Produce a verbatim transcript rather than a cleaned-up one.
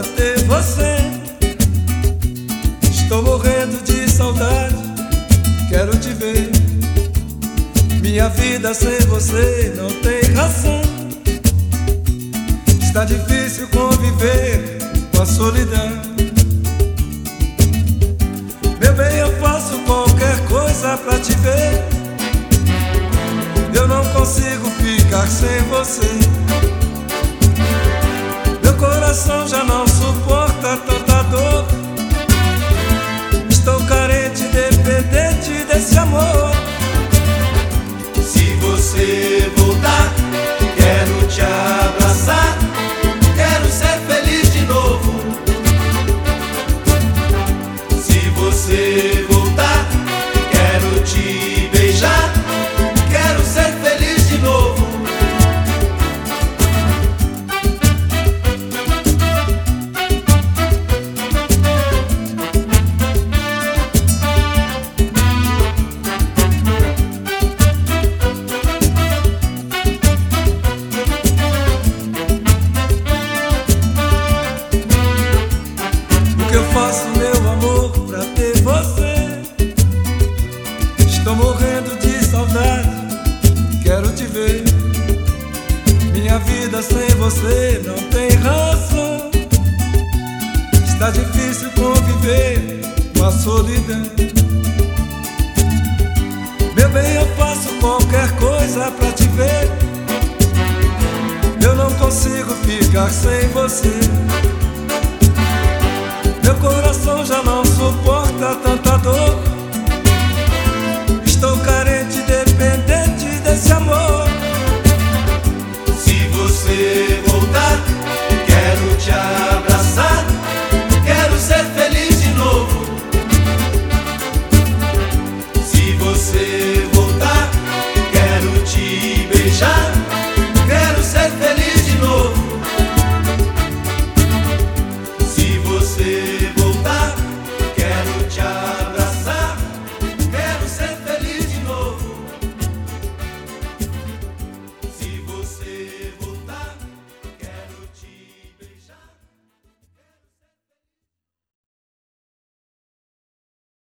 ter você. Estou morrendo de saudade, quero te ver. Minha vida sem você não tem razão. Está difícil conviver com a solidão. Meu bem, eu faço qualquer coisa pra te ver. Eu não consigo ficar sem você. Meu coração já não suporta tanta dor. Estou carente, dependente desse amor. Se você voltar, quero te abraçar. Quero ser feliz de novo. Se você voltar, quero te beijar. Quero ser feliz de novo. O que eu faço, meu amor, pra ter você? Estou morrendo de saudade, quero te ver. Minha vida sem você não tem razão. Está difícil conviver com a solidão. Meu bem, eu faço qualquer coisa pra te ver. Eu não consigo ficar sem você. Meu coração já não suporta tanta dor.